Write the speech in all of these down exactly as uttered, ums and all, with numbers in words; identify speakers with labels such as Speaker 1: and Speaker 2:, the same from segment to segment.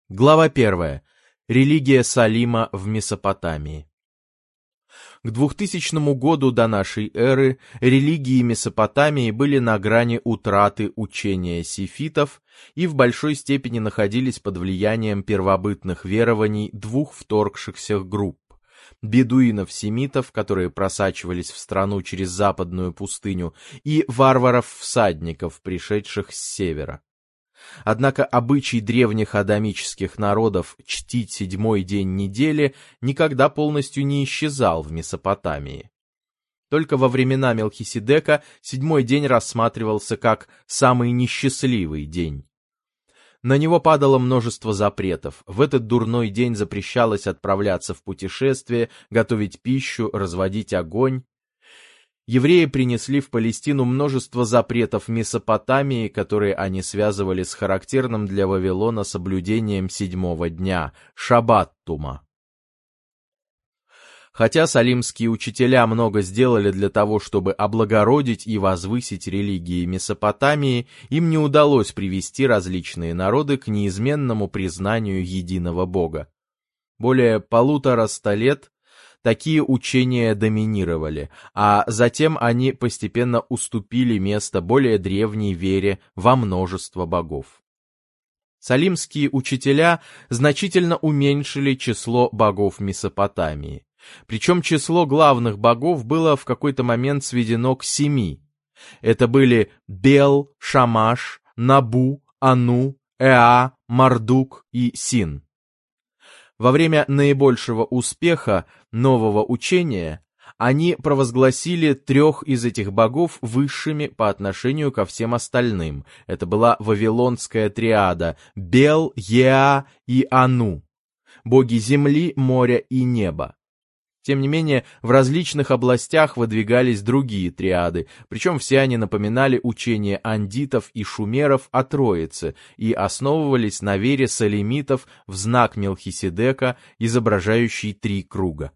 Speaker 1: Глава первая. Религия Салима в Месопотамии. К двухтысячному году до нашей эры религии Месопотамии были на грани утраты учения сефитов и в большой степени находились под влиянием первобытных верований двух вторгшихся групп – бедуинов-семитов, которые просачивались в страну через западную пустыню, и варваров-всадников, пришедших с севера. Однако обычай древних адамических народов чтить седьмой день недели никогда полностью не исчезал в Месопотамии. Только во времена Мелхиседека седьмой день рассматривался как самый несчастливый день. На него падало множество запретов. В этот дурной день запрещалось отправляться в путешествие, готовить пищу, разводить огонь. Евреи принесли в Палестину множество запретов Месопотамии, которые они связывали с характерным для Вавилона соблюдением седьмого дня – шаббат-тума. Хотя салимские учителя много сделали для того, чтобы облагородить и возвысить религии Месопотамии, им не удалось привести различные народы к неизменному признанию единого Бога. Более полутора ста лет такие учения доминировали, а затем они постепенно уступили место более древней вере во множество богов. Салимские учителя значительно уменьшили число богов Месопотамии. Причем число главных богов было в какой-то момент сведено к семи. Это были Бел, Шамаш, Набу, Ану, Эа, Мардук и Син. Во время наибольшего успеха нового учения они провозгласили трех из этих богов высшими по отношению ко всем остальным. Это была вавилонская триада Бел, Еа и Ану, боги земли, моря и неба. Тем не менее, в различных областях выдвигались другие триады, причем все они напоминали учение андитов и шумеров о Троице и основывались на вере салимитов в знак Мелхиседека, изображающий три круга.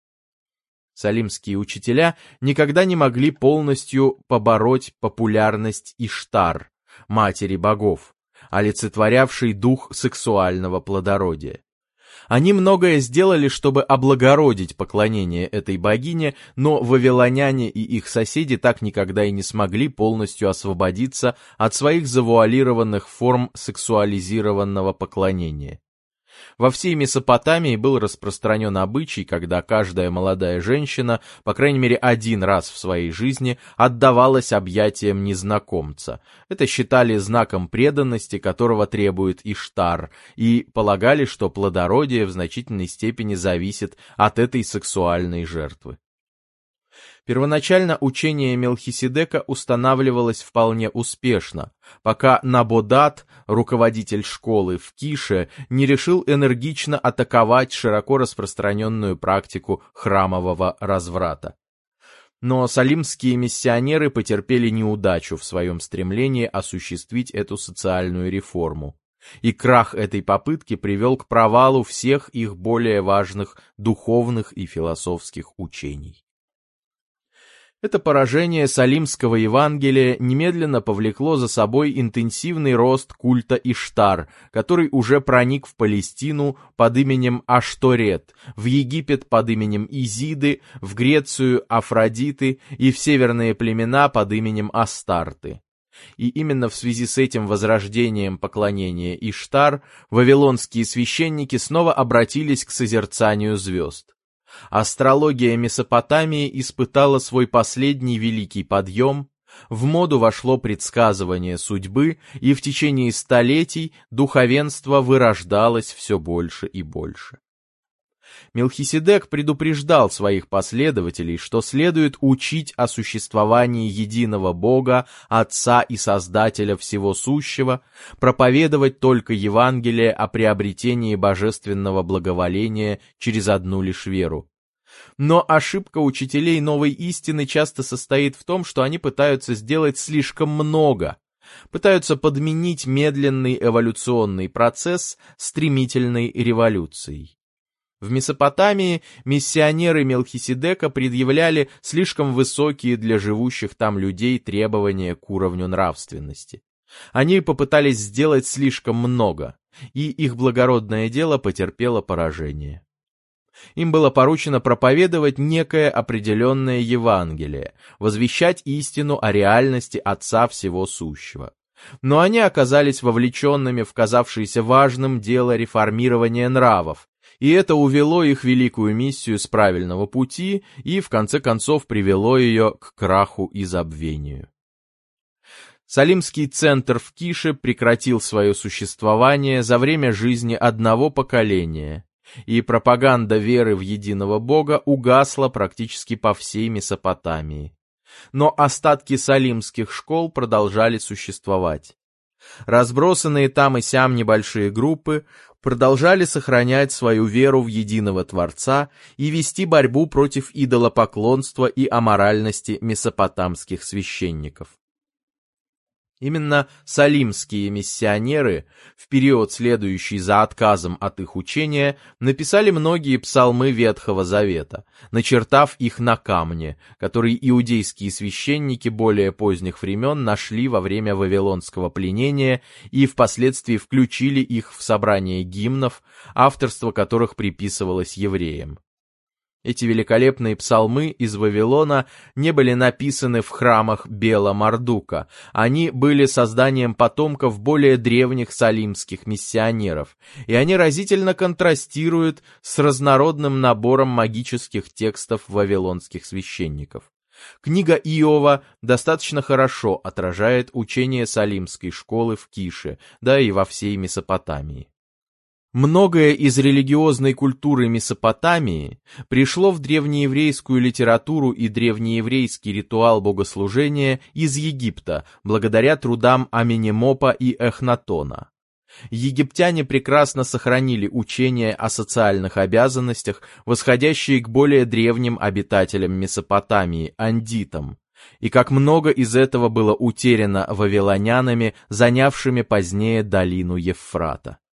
Speaker 1: Салимские учителя никогда не могли полностью побороть популярность Иштар, матери богов, олицетворявшей дух сексуального плодородия. Они многое сделали, чтобы облагородить поклонение этой богине, но вавилоняне и их соседи так никогда и не смогли полностью освободиться от своих завуалированных форм сексуализированного поклонения. Во всей Месопотамии был распространен обычай, когда каждая молодая женщина, по крайней мере один раз в своей жизни, отдавалась объятиям незнакомца. Это считали знаком преданности, которого требует Иштар, и полагали, что плодородие в значительной степени зависит от этой сексуальной жертвы. Первоначально учение Мелхиседека устанавливалось вполне успешно, пока Набодат, руководитель школы в Кише, не решил энергично атаковать широко распространенную практику храмового разврата. Но салимские миссионеры потерпели неудачу в своем стремлении осуществить эту социальную реформу. И крах этой попытки привел к провалу всех их более важных духовных и философских учений. Это поражение Салимского Евангелия немедленно повлекло за собой интенсивный рост культа Иштар, который уже проник в Палестину под именем Ашторет, в Египет под именем Изиды, в Грецию Афродиты и в северные племена под именем Астарты. И именно в связи с этим возрождением поклонения Иштар вавилонские священники снова обратились к созерцанию звезд. Астрология Месопотамии испытала свой последний великий подъем, в моду вошло предсказывание судьбы, и в течение столетий духовенство вырождалось все больше и больше. Мелхиседек предупреждал своих последователей, что следует учить о существовании единого Бога, Отца и Создателя всего сущего, проповедовать только Евангелие о приобретении божественного благоволения через одну лишь веру. Но ошибка учителей новой истины часто состоит в том, что они пытаются сделать слишком много, пытаются подменить медленный эволюционный процесс стремительной революцией. В Месопотамии миссионеры Мелхиседека предъявляли слишком высокие для живущих там людей требования к уровню нравственности. Они попытались сделать слишком много. и их благородное дело потерпело поражение. Им было поручено проповедовать некое определенное Евангелие, возвещать истину о реальности Отца Всего Сущего. Но они оказались вовлеченными в казавшееся важным дело реформирования нравов, и это увело их великую миссию с правильного пути и, в конце концов, привело ее к краху и забвению. Салимский центр в Кише прекратил свое существование за время жизни одного поколения, и пропаганда веры в единого Бога угасла практически по всей Месопотамии. Но остатки салимских школ продолжали существовать. Разбросанные там и сям небольшие группы продолжали сохранять свою веру в единого Творца и вести борьбу против идолопоклонства и аморальности месопотамских священников. Именно салимские миссионеры в период, следующий за отказом от их учения, написали многие псалмы Ветхого Завета, начертав их на камне, который иудейские священники более поздних времен нашли во время вавилонского пленения и впоследствии включили их в собрание гимнов, авторство которых приписывалось евреям. Эти великолепные псалмы из Вавилона не были написаны в храмах Бела-Мардука, они были созданием потомков более древних салимских миссионеров, и они разительно контрастируют с разнородным набором магических текстов вавилонских священников. Книга Иова достаточно хорошо отражает учение салимской школы в Кише, да и во всей Месопотамии. Многое из религиозной культуры Месопотамии пришло в древнееврейскую литературу и древнееврейский ритуал богослужения из Египта благодаря трудам Аменемопа и Эхнатона. Египтяне прекрасно сохранили учения о социальных обязанностях, восходящие к более древним обитателям Месопотамии, андитам, и как много из этого было утеряно вавилонянами, занявшими позднее долину Евфрата.